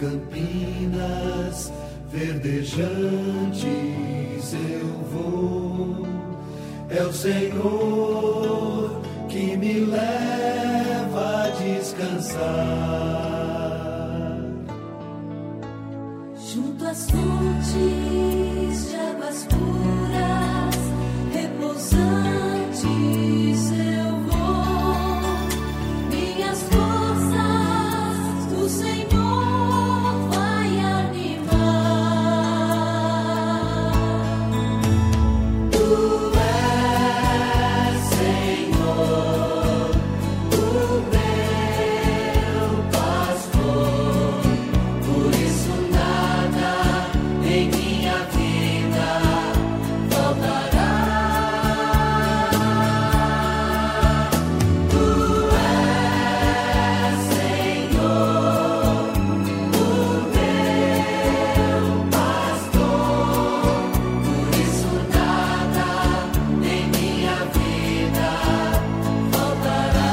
campinas verdejantes eu vou. É o Senhor que me leva a descansar. Junto às fontes de águas puras, repousantes eu vou. Minhas forças do Senhor vai animar. Tu és, Senhor, o meu pastor, por isso nada em minha vida faltará. Tu és, Senhor, o meu pastor, por isso nada em minha vida faltará.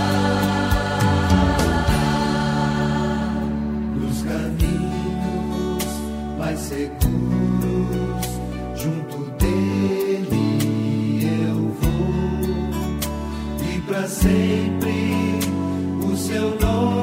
Nos caminhos mais seguros, junto dele eu vou, e para sempre o seu nome